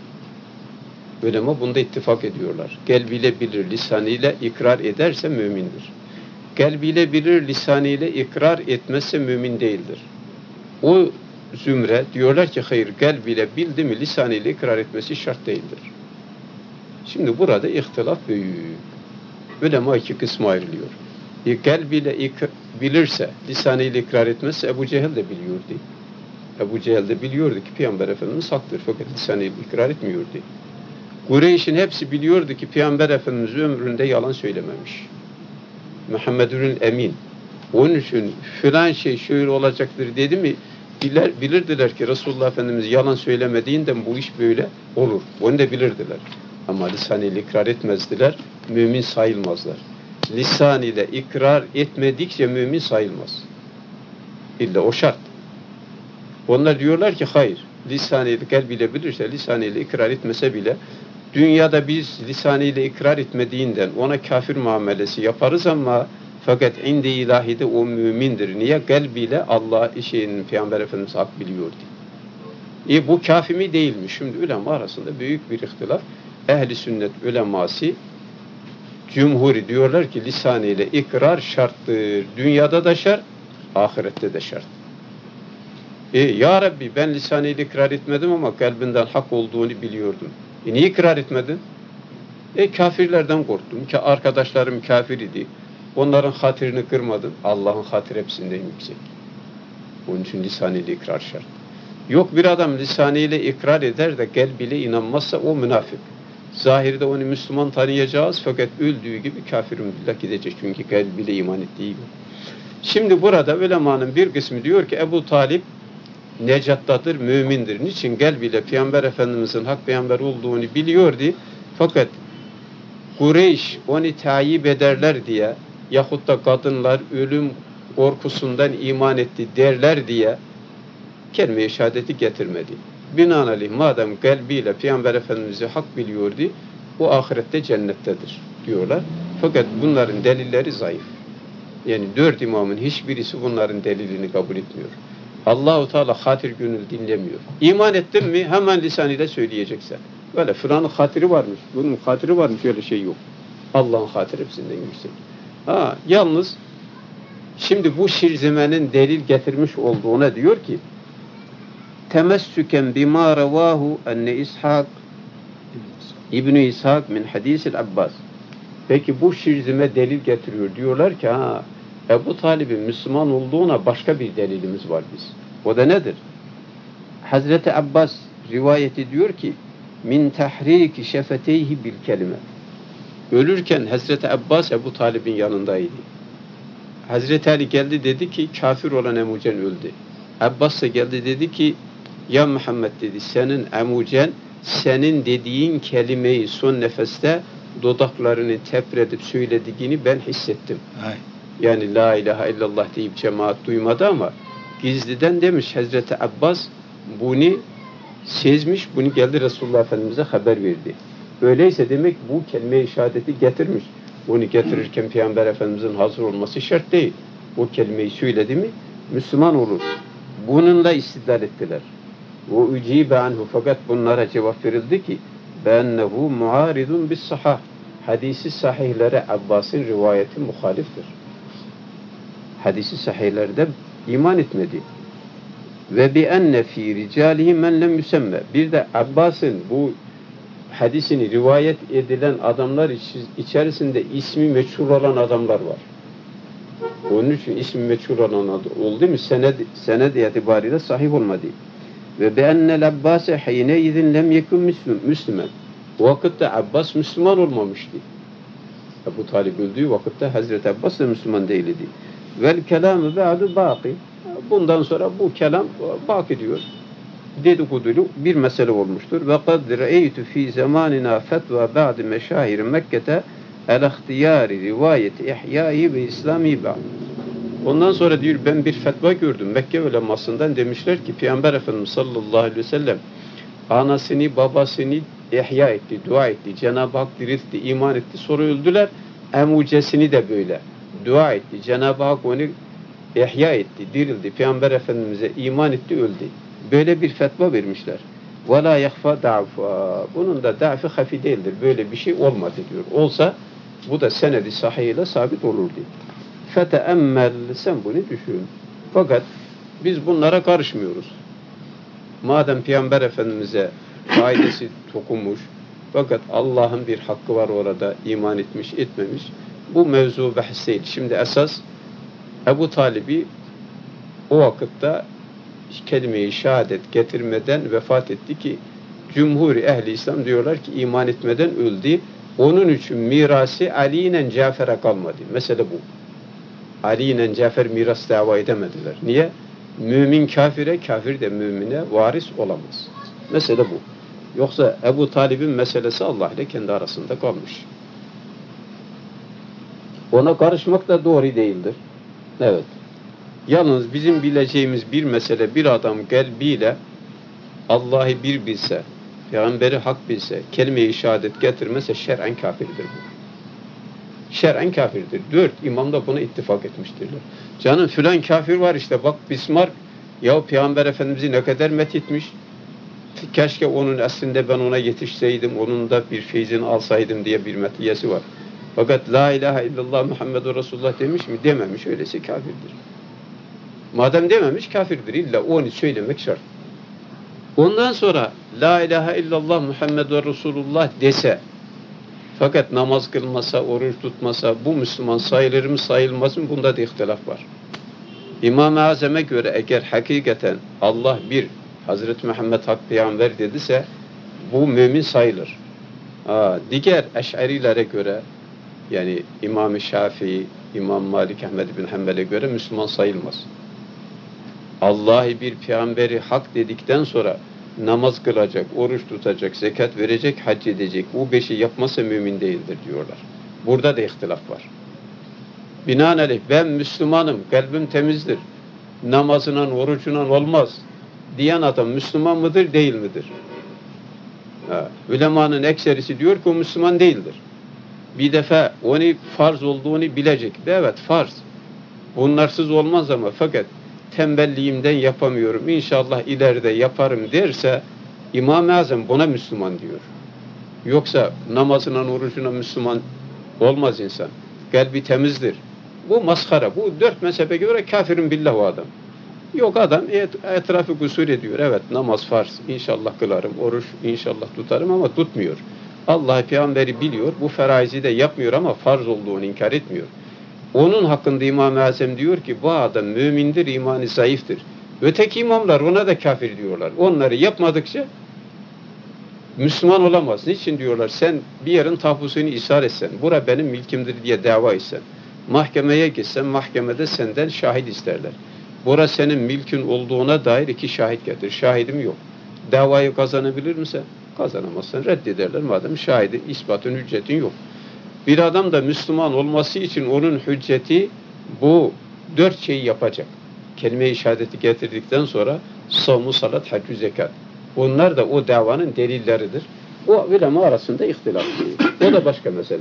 Ulema bunda ittifak ediyorlar. Kalbiyle bilir, lisanıyla ikrar ederse mümindir. Kalbiyle bilir, lisanıyla ikrar etmezse mümin değildir. O zümre diyorlar ki hayır, kalbiyle bildi mi lisanıyla ikrar etmesi şart değildir. Şimdi burada ihtilaf büyük. Ulema iki kısma ayrılıyor. Kalbiyle bilirse, lisanıyla ikrar etmezse Ebu Cehil de biliyordu. Ebu Cehil de biliyordu ki Peygamber Efendimiz haktır fakat lisanıyla ikrar etmiyordu. Kureyş'in hepsi biliyordu ki Peygamber Efendimiz ömründe yalan söylememiş. Muhammedül Emin. Onun için filan şey şöyle olacaktır dedi mi bilirdiler ki Resulullah Efendimiz yalan söylemediğinden bu iş böyle olur. Onu da bilirdiler. Ama lisanıyla ikrar etmezdiler. Mümin sayılmazlar. Lisan ile ikrar etmedikçe mümin sayılmaz. İlla o şart. Onlar diyorlar ki hayır. Lisanıyla kalbiyle bilirse lisanıyla ikrar etmese bile dünyada biz lisanıyla ikrar etmediğinden ona kafir muamelesi yaparız ama fakat indi ilahide o mümindir. Niye? Kalbiyle Allah işin Peygamber Efendimiz hak biliyordu. Bu kafi mi değil mi? Şimdi ulema arasında büyük bir ihtilaf. Ehli sünnet uleması cumhuri diyorlar ki lisanıyla ikrar şarttır. Dünyada da şart, ahirette de şart. Ya Rabbi ben lisanıyla ikrar etmedim ama kalbinden hak olduğunu biliyordum. Niye ikrar etmedin? Kafirlerden korktum. Ki arkadaşlarım kafir idi. Onların hatırını kırmadım. Allah'ın hatırı hepsinden yüksek. Onun için lisanıyla ikrar şart. Yok bir adam lisanıyla ikrar eder de kalbiyle inanmazsa o münafık. Zahirde onu Müslüman tanıyacağız fakat öldüğü gibi kafirin billah gidecek. Çünkü kalbiyle iman ettiği gibi. Şimdi burada ulemanın bir kısmı diyor ki Ebu Talip necattadır, mümindir. Niçin? Kalbiyle Peygamber Efendimizin hak peygamber olduğunu biliyordu. Fakat Kureyş onu tayyip ederler diye yahut da kadınlar ölüm korkusundan iman etti derler diye kelime-i şehadeti getirmedi. Binaenaleyh madem kalbiyle Peygamber Efendimiz'i hak biliyordu, o ahirette cennettedir diyorlar. Fakat bunların delilleri zayıf. Yani 4 imamın hiçbirisi bunların delilini kabul etmiyor. Allah-u Teala hatır gönül dinlemiyor. İman ettin mi hemen lisanıyla söyleyeceksen. Böyle filanın hatırı varmış, bunun hatırı varmış, öyle şey yok. Allah'ın hatırı hepsinden yüksek. Yalnız şimdi bu Şirzime'nin delil getirmiş olduğuna diyor ki temessüken bima revahu enne İshak İbn-i İshak min hadisil Abbas. Peki bu Şirzime delil getiriyor. Diyorlar ki Ebu Talib'in Müslüman olduğuna başka bir delilimiz var biz. O da nedir? Hazreti Abbas rivayet ediyor ki min tahriki şefeteyhi bil kelime. Ölürken Hazreti Abbas Ebu Talib'in yanındaydı. Hazreti Ali geldi dedi ki kafir olan Emucen öldü. Abbas da geldi dedi ki ya Muhammed dedi senin Emucen senin dediğin kelimeyi son nefeste dudaklarını tepredip söylediğini ben hissettim. Ay. Yani la ilahe illallah deyip cemaat duymadı ama gizliden demiş Hazreti Abbas bunu sezmiş, bunu geldi Resulullah Efendimiz'e haber verdi. Öyleyse demek bu kelime-i şehadeti getirmiş. Bunu getirirken Peygamber Efendimiz'in hazır olması şart değil. O kelimeyi söyledi mi Müslüman olur. Bununla istidlal ettiler. O ucibe anhu fakat bunlara cevap verildi ki bennehu muaridun bis sahah. Hadisi sahihlere Abbas'ın rivayeti muhaliftir. Hadisi sahihlerde iman etmedi. Ve bi enne fi ricalihi men lem yüsemme. Bir de Abbas'ın bu hadisini rivayet edilen adamlar içerisinde ismi meçhul olan adamlar var. Onun için ismi meçhul olan oldu mu sened itibariyle sahih olmadı. Ve bi ennel Abbas'e hine izin lem yekun Müslüman. O vakitte Abbas Müslüman olmamıştı. Ebu Talib öldüğü vakitte Hazreti Abbas da Müslüman değildi. Vel kelamı ba'du baki. Bundan sonra bu kelam baki diyor. Dedikodulu bir mesele olmuştur. Ve kad re'eytu fi zamanina fetva ba'di meşahir Mekke'te el-ihtiyari rivayet ihyai ve İslami ba'd. Ondan sonra diyor ben bir fetva gördüm Mekke ulemasından, demişler ki Peygamber Efendimiz sallallahu aleyhi ve sellem anasını babasını ihya etti, dua etti, Cenab-ı Hak diriltti, iman etti, sonra öldüler. Emucesini de böyle dua etti, Cenab-ı Hak onu ihya etti, dirildi, Peygamber Efendimiz'e iman etti, öldü. Böyle bir fetva vermişler. وَلَا يَخْفَى دَعْفَى Bunun da da'fi hafi değildir. Böyle bir şey olmadı diyor. Olsa bu da senedi sahiyle sabit olurdu. فَتَأَمَّلْ Sen bunu düşün. Fakat biz bunlara karışmıyoruz. Madem Peygamber Efendimiz'e faydası dokunmuş, fakat Allah'ın bir hakkı var orada, iman etmiş, etmemiş. Bu mevzu bahis değil. Şimdi esas Ebu Talib'i o vakitte kelime-i şehadet getirmeden vefat etti ki cumhur ehli İslam diyorlar ki iman etmeden öldü. Onun için mirası Ali ile Cafer'e kalmadı. Mesele bu. Ali ile Cafer miras dava edemediler. Niye? Mümin kafire, kafir de mümine varis olamaz. Mesele bu. Yoksa Ebu Talib'in meselesi Allah ile kendi arasında kalmış. Ona karışmak da doğru değildir. Evet. Yalnız bizim bileceğimiz bir mesele, bir adam kalbiyle Allah'ı bir bilse, Peygamberi hak bilse, kelime-i şehadet getirmese şer'en kafirdir bu. Şer'en kafirdir. 4 imam da buna ittifak etmiştirler. Canım filan kafir var işte, bak Bismarck ya Peygamber Efendimiz'i ne kadar methetmiş. Keşke onun aslında ben ona yetişseydim, onun da bir feyzini alsaydım diye bir metiyesi var. Fakat la ilahe illallah Muhammedur Resulullah demiş mi? Dememiş. Öyleyse kafirdir. Madem dememiş kafirdir. İlla onu söylemek şart. Ondan sonra la ilahe illallah Muhammedur Resulullah dese, fakat namaz kılmasa, oruç tutmasa bu Müslüman sayılır mı sayılmaz mı? Bunda da ihtilaf var. İmam-ı Azam'a göre eğer hakikaten Allah bir, Hazreti Muhammed hak peygamber dediyse bu mümin sayılır. Diğer eş'arilere göre, yani İmam-ı Şafii, İmam Malik Ahmed bin Hanbel'e göre Müslüman sayılmaz. Allah'ı bir peygamberi hak dedikten sonra namaz kılacak, oruç tutacak, zekat verecek, hac edecek. Bu 5'i yapmasa mümin değildir diyorlar. Burada da ihtilaf var. Binaenaleyh ben Müslümanım, kalbim temizdir, namazından, orucundan olmaz diyen adam Müslüman mıdır, değil midir? Ulemanın ekserisi diyor ki o Müslüman değildir. Bir defa onu farz olduğunu bilecek. Evet farz. Bunlarsız olmaz ama fakat tembelliğimden yapamıyorum. İnşallah ileride yaparım derse İmam-ı Azam buna Müslüman diyor. Yoksa namazına, orucuna Müslüman olmaz insan. Kalbi temizdir. Bu maskara. Bu 4 mezhebe göre kafirin billah o adam. Yok adam etrafı kusur ediyor. Evet namaz farz. İnşallah kılarım. Oruç inşallah tutarım ama tutmuyor. Allah peygamberi biliyor. Bu feraizi de yapmıyor ama farz olduğunu inkar etmiyor. Onun hakkında İmam-ı Azam diyor ki bu adam mümindir, imanı zayıftır. Öteki imamlar ona da kafir diyorlar. Onları yapmadıkça Müslüman olamaz. Niçin diyorlar? Sen bir yerin tahpusunu ishar etsen, bura benim milkimdir diye dava etsen, mahkemeye gitsen, mahkemede senden şahit isterler. Bura senin milkin olduğuna dair 2 şahit getir. Şahidim yok. Davayı kazanabilir misin? Kazanamazsan reddederler. Madem şahidin, ispatın, hüccetin yok. Bir adam da Müslüman olması için onun hücceti bu 4 şeyi yapacak. Kelime-i şehadeti getirdikten sonra savmu, salat, haccü, zekat. Bunlar da o davanın delilleridir. O ulema arasında ihtilaf. O da başka mesele.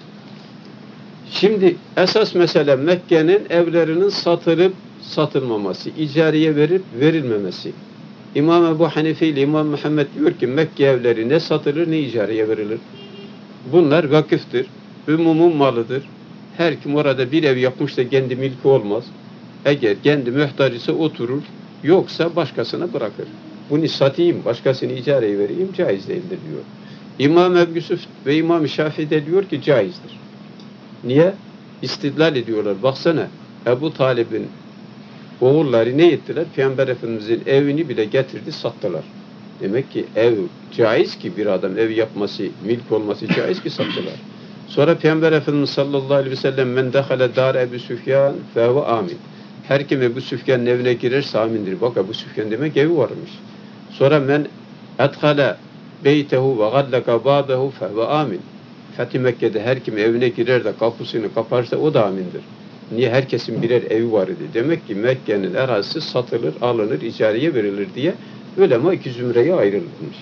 Şimdi esas mesele Mekke'nin evlerinin satılıp satılmaması, icareye verip verilmemesi. İmam Ebu Hanife ile İmam Muhammed diyor ki Mekke evleri ne satılır ne icareye verilir. Bunlar vakıftır. Ümumun malıdır. Her kim orada bir ev yapmış da kendi milki olmaz. Eğer kendi muhtaç ise oturur, yoksa başkasına bırakır. Bunu satayım, başkasını icareye vereyim, caiz değildir diyor. İmam Ebu Yusuf ve İmam Şafii de diyor ki caizdir. Niye? İstidlal ediyorlar. Baksana, Ebu Talib'in oğulları ne ettiler? Peygamber Efendimiz'in evini bile getirdi, sattılar. Demek ki ev caiz ki bir adam ev yapması, milk olması caiz ki sattılar. Sonra Peygamber Efendimiz sallallahu aleyhi ve sellem men dehale dar Ebu Süfyan fehuve amin. Her kim Ebu Süfyan'ın evine girerse amindir. Bak Ebu Süfyan demek evi varmış. Sonra men edhale beytehu ve gallaka babehu fehuve amin. Fethi Mekke'de her kim evine girer de kapısını kaparsa o da amindir. Niye? Herkesin birer evi var idi. Demek ki Mekke'nin arazisi satılır, alınır, icareye verilir diye ulema iki zümreye ayrılmış.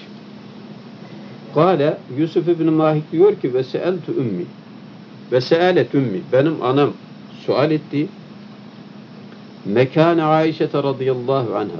Kale Yusuf ibn Mahik diyor ki ve seeltu ümmi ve sealet ümmi, benim anam sual etti mekâne Aişe radıyallahu anha.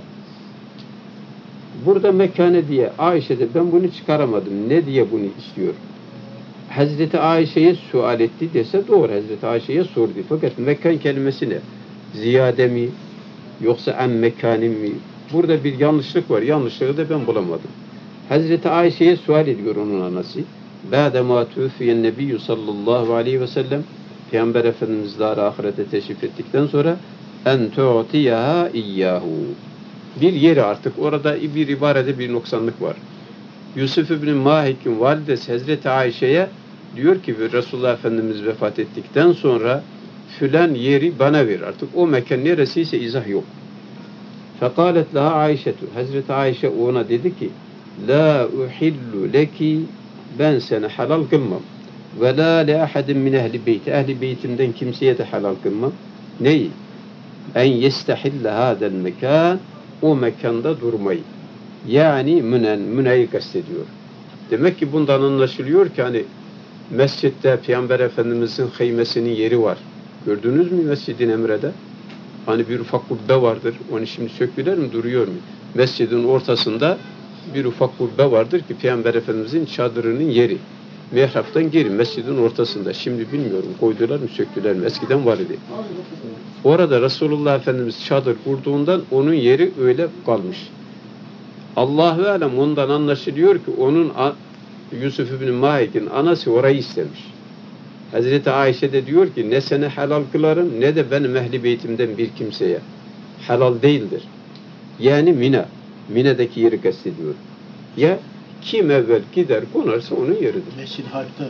Burada mekâne diye Ayşe'de ben bunu çıkaramadım. Ne diye bunu istiyor? Hazreti Ayşe'ye sual etti dese doğru. Hazreti Ayşe'ye sordu. Fakat mekan kelimesi ne? Ziyade mi? Yoksa en mekanim mi? Burada bir yanlışlık var. Yanlışlığı da ben bulamadım. Hazreti Ayşe'ye sual ediyor onun anası. Ba'dema tufiyen nebiyyü sallallahu aleyhi ve sellem, Peygamber Efendimiz daha ahirete teşrif ettikten sonra en tu'tiyaha iyyahu. Bir yeri artık orada bir ibarede bir noksanlık var. Yusuf ibn Mahik'in validesi Hazreti Ayşe'ye diyor ki Resulullah Efendimiz vefat ettikten sonra filan yeri bana ver. Artık o mekan neresiyse izah yok. Fekalet laha Ayşetu. Hazreti Ayşe ona dedi ki la uhillu leki, ben seni halal kılmam. Ve la li ahadin min ehli beyti. Ehli beytimden kimseye de halal kılmam. Neyi? En yestahille hadel mekan, o mekanda durmayı. Yani müneyi kastediyor. Demek ki bundan anlaşılıyor ki hani mescitte Peygamber Efendimiz'in haymesinin yeri var. Gördünüz mü Mescid-i Emre'de? Hani bir ufak kubbe vardır. Onu şimdi söküler mi, duruyor mu? Mescidin ortasında bir ufak kubbe vardır ki Peygamber Efendimiz'in çadırının yeri. Mihraptan geri mescidin ortasında. Şimdi bilmiyorum koydular mı, söktüler mi? Eskiden var idi. Orada Resulullah Efendimiz çadır kurduğundan onun yeri öyle kalmış. Allahu alem ondan anlaşılıyor ki onun Yusuf ibn Mahik'in anası orayı istemiş. Hazreti Ayşe de diyor ki ne seni helal kılarım ne de benim ehli beytimden bir kimseye. Helal değildir. Yani Mina. Mina'daki yeri kastediyor. Ya kim evvel gider konarsa onun yeridir. Mescid-i Hayf'ta.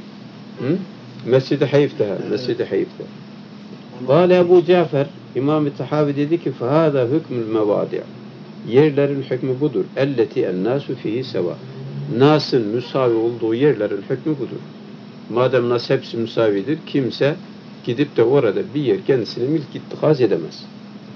Mescid-i Hayf'ta. Mescid-i Hayf'ta. Kâle Ebu Cafer, İmam-ı Tahavi dedi ki فَهَذَا hükmül mevâdi'. Yerlerin hükmü budur. Elleti ennâsu fihi seva. Nas'ın müsavi olduğu yerlerin hükmü budur. Madem nas hepsi müsavidir, kimse gidip de orada bir yer kendisine milk ittikaz edemez.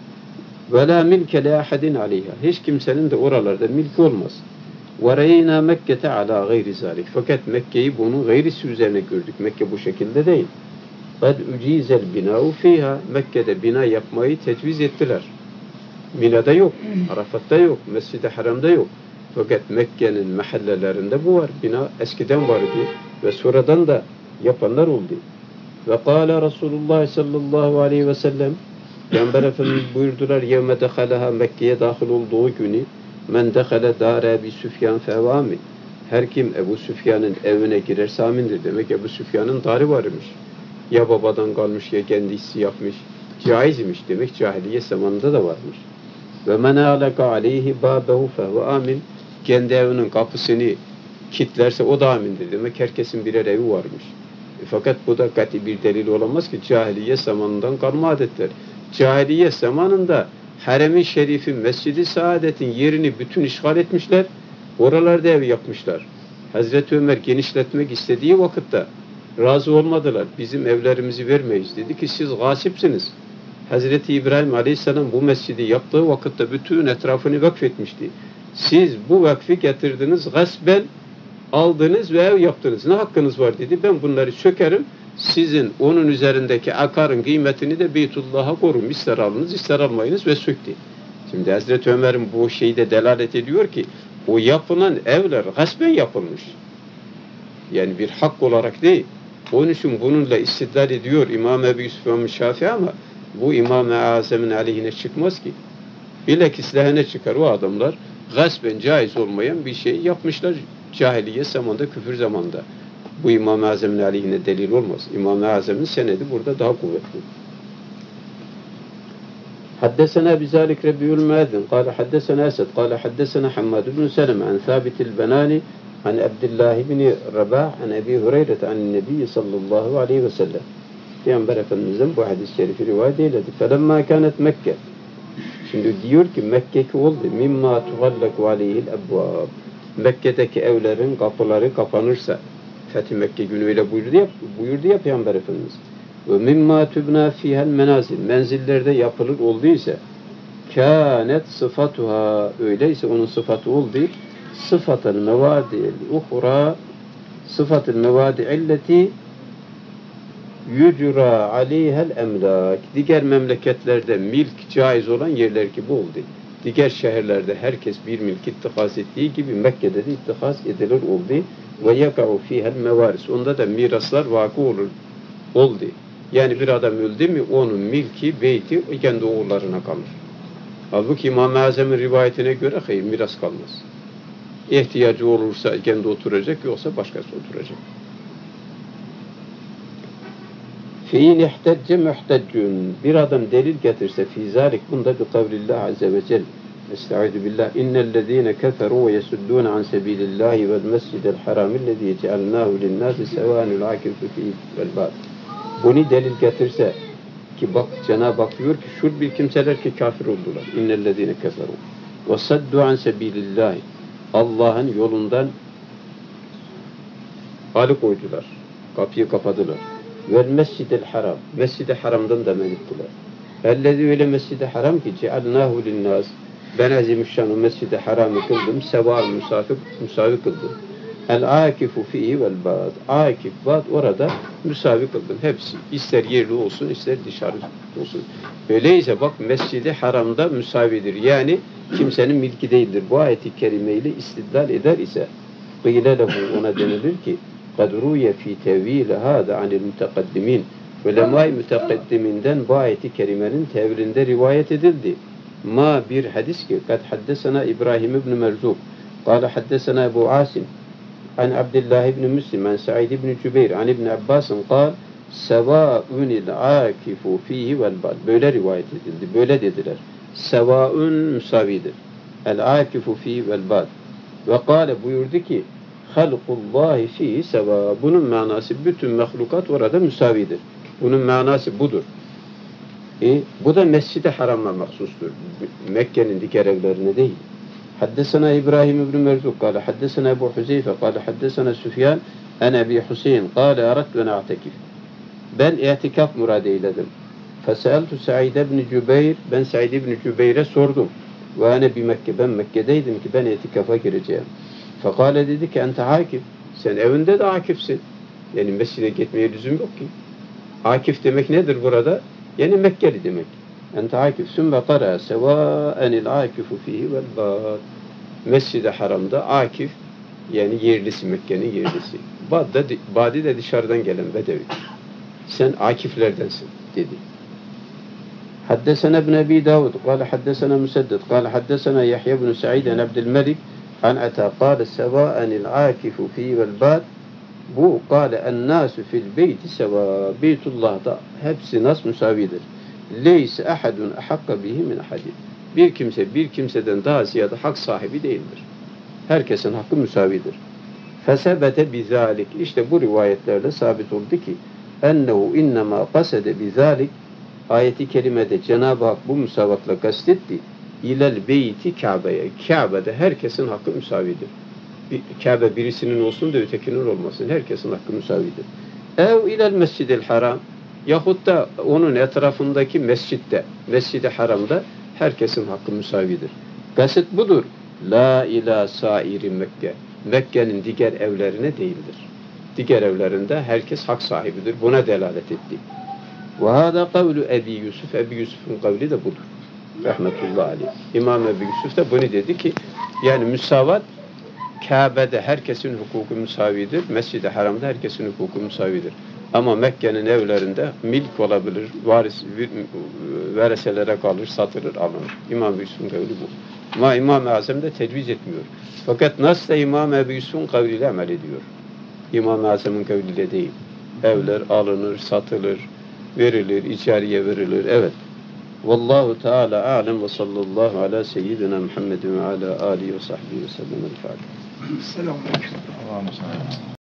وَلَا مِلْكَ لَاحَدٍ عَلَيْهَا. Hiç kimsenin de oralarda milki olmaz. وَرَيْنَا مَكَّةَ عَلَى غَيْرِ ذَلِكَ. Fakat Mekke'yi bunun gayrisi üzerine gördük. Mekke bu şekilde değil. قَدْ اُجِيزَ الْبِنَاءُ فِيهَا. Mekke'de bina yapmayı tecviz ettiler. Mina'da yok, Arafat'ta yok, Mescid-i Haram'da yok. Fakat Mekke'nin mahallelerinde bu var. Bina eskiden vardı ve sonradan da yapanlar oldu. Ve kâle Resulullah sallallahu aleyhi ve sellem, Peygamber Efendimiz buyurdular, yevme dehaleha, Mekke'ye dahil olduğu günü, men dehale dâre Ebu Süfyan fevâmi. Her kim Ebu Süfyan'ın evine girerse amindir. Demek Ebu Süfyan'ın darı varmış. Ya babadan kalmış ya kendisi yapmış. Caizmiş demek, cahiliye zamanında da varmış. Ve men alaka aleyhi bâbehu fehve amin. Kendi evinin kapısını kilitlerse o da amindir. Demek herkesin birer evi varmış. Fakat bu da kat'i bir delil olamaz ki cahiliye zamanından kalma adetler. Cahiliye zamanında Harem-i Şerif'in, Mescid-i Saadet'in yerini bütün işgal etmişler. Oralarda ev yapmışlar. Hazreti Ömer genişletmek istediği vakitte razı olmadılar. Bizim evlerimizi vermeyiz. Dedi ki siz gasipsiniz. Hazreti İbrahim Aleyhisselam bu mescidi yaptığı vakitte bütün etrafını vakfetmişti. Siz bu vakfi getirdiniz, gasben aldınız ve ev yaptınız. Ne hakkınız var dedi. Ben bunları sökerim. Sizin onun üzerindeki akarın kıymetini de Beytullah'a korum. İster alınız, ister almayınız ve söktü. Şimdi Hazreti Ömer'in bu şeyde delalet ediyor ki o yapılan evler gasben yapılmış. Yani bir hak olarak değil. Onun için bununla istidlal ediyor İmam Ebu Yusuf Şafii ama bu İmam-ı Azam'ın aleyhine çıkmaz ki. Bilakis lehine çıkar o adamlar. Gasben caiz olmayan bir şey yapmışlar cahiliye zamanında, küfür zamanında. Bu İmam-ı Azam'ın aleyhine delil olmaz. İmam-ı Azam'ın senedi burada daha kuvvetli. Haddesena bizalik Rabiul Muazzin kâle haddesena Esed kâle haddesena Hammad ibn Seleme an Thabitil Benani an Abdullah ibn Rabah an Ebi Hureyre an Nebi sallallahu aleyhi ve sellem. Peygamber Efendimiz'den bu hadis-i şerifi rivayet eyledi. فَلَمَّا كَانَتْ Mekke. Şimdi diyor ki Mekke'ki oldu. مِمَّا تُغَلَّكُ عَلَيْهِ الْأَبْوَابِ. Mekke'deki evlerin kapıları kapanırsa, Fethi Mekke günü öyle buyurdu ya Peygamber Efendimiz. ve mimma tübna fihel menazil, menzillerde yapılır olduysa kânet sıfatuha, öyleyse onun sıfatı oldu sıfatel mevâdi'l uhra, sıfatel mevâdi'lleti yücra aleyhel emlak, diğer memleketlerde milk caiz olan yerler gibi oldu. Diğer şehirlerde herkes bir milk ittikaz ettiği gibi Mekke'de de ittikaz edilir oldu. Ve yaka'u fihel mevaris, onda da miraslar vakı oldu. Yani bir adam öldü mü onun milki, beyti kendi oğullarına kalır. Halbuki İmam-ı Azam'ın rivayetine göre hayır, miras kalmaz. İhtiyacı olursa kendi oturacak, yoksa başkası oturacak. فَاِنْ اِحْتَجَّ مُحْتَجُّونَ, bir adam delil getirse فِي ذَٰلِكَ, bunda bi kavlillah azze ve celle. Estaizu billah. İnnellezîne keferû ve yesuddûne an sebîlillâhi vel mescidel harâmillezî cealnâhu linnâsi sevânul âkifu fîhî vel bâd. Bunu delil getirse ki bak Cenab-ı Hak diyor ki şu bir kimseler ki kafir oldular. İnnellezîne keferû ve saddû an sebîlillâhi, Allah'ın yolundan alıkoydular. Kapıyı kapadılar. Vel mescidel haram, mescid-i haramdan da men ettiler. Ellezî, öyle mescid-i haram ki cealnâhu linnâs, ben azimüşşan o mescid-i haramı kıldım, sevâ müsavi kıldım. El âkifu fîhî vel bâd, âkif, bâd orada müsavi kıldım. Hepsi, ister yerli olsun, ister dışarı olsun. Öyleyse bak mescid-i haramda müsavidir. Yani kimsenin milki değildir. Bu ayet-i kerimeyle istidlal eder ise gîle lehu, ona denilir ki قَدْ رُوْيَ ف۪ي تَو۪يلَ هَذَا عَنِ الْمُتَقَدِّمِينَ, Ulema-i mütekeddiminden bu ayet-i kerimenin tevilinde rivayet edildi. Ma, bir hadis ki قَدْ حَدَّسَنَا İbrahim ibn Merzuk قَالَ حَدَّسَنَا Ebu Asim an Abdullah ibn Müslim an Sa'id ibn Cübeyr an İbn Abbas'ın قال سَوَاءٌ الْعَاكِفُ ف۪يهِ وَالْبَالِ, böyle rivayet edildi, böyle dediler. Sevâun müsavidir. El-âkifu fîhî vel-bâd. Ve kâle, buyurdu ki halkullahi fîhî sevâ, bunun manası bütün mahlukat orada müsavidir. Bunun manası budur. Bu da Mescid-i Haram'la mahsustur. Mekke'nin diğer evlerine değil. Haddesena İbrahim ibn Merzuk kâle haddesena Ebu Huzeyfe kâle haddesena Süfyan en Ebi Hüseyin kâle erattu en a'tekif. Ben i'tikaf murad eyledim. Feseeltu Sa'id ibn Cübeyr, ben Sa'id ibn Cübeyr'e sordum. Ve ene bi Mekke, ben Mekke'deydim ki ben i'tikafa gireceğim. Fekale, dedi ki ente akif, sen evinde de akifsin. Yani mescide gitmeye lüzum yok ki. Akif demek nedir burada? Yani Mekkeli demek. Ente akif. Sümme kara sevâenil akifu fîhî vel bâd. Mescid-i Haram'da akif, yani yerlisi, Mekke'nin yerlisi. Badi de dışarıdan gelen bedevi. Sen akiflerdensin dedi. Haddesena ibn Ebi Davud kâle haddesena Müsedded kâle haddesena Yahya ibn Sa'id an Abdülmelik an ata kâle sevâenil akifu fîhî vel bâd. Bu kâle ennâsü fil beyti sevâ. Beytullah'da hepsi nas müsavidir. Leyse ahadun ahakka bihi min ahadin. Bir kimse bir kimseden daha ziyade hak sahibi değildir. Herkesin hakkı müsavidir. Fesebete bizalik. İşte bu rivayetlerde sabit oldu ki ennehu innema kasede bizalik, ayeti kerimede Cenab-ı Hak bu müsavatla kastetti. İlel beyti Kabe'ye. Kabe'de herkesin hakkı müsavidir. Kabe birisinin olsun da ötekinin olmasın. Herkesin hakkı müsavidir. Ev ilel mescidil haram, yahut da onun etrafındaki mescitte, Mescid-i Haram'da herkesin hakkı müsavidir. Kasıt budur. La ila sairi Mekke. Mekke'nin diğer evlerine değildir. Diğer evlerinde herkes hak sahibidir. Buna delalet etti. Ve hâdâ kavlu Ebi Yusuf. Ebi Yusuf'un kavli de budur. Rahmetullahi aleyh. İmam Ebi Yusuf da bunu dedi ki yani müsavat, Kabe'de herkesin hukuku müsavidir. Mescid-i Haram'da herkesin hukuku müsavidir. Ama Mekke'nin evlerinde milk olabilir, vereselere kalır, satılır, alınır. İmam Yusuf'un kavli bu. Ama İmam-ı Azam da tecviz etmiyor. Fakat nasıl İmam Ebu Yusuf'un kavliyle amel ediyor. İmam-ı Azam'ın kavliyle değil. Evler alınır, satılır, verilir, içeriye verilir. Evet. Vallahu Teala alem ve sallallahu ala seyyidina Muhammedin ve ala alihi ve sahbihi ve sellem. El Fatiha. Selamun aleyküm.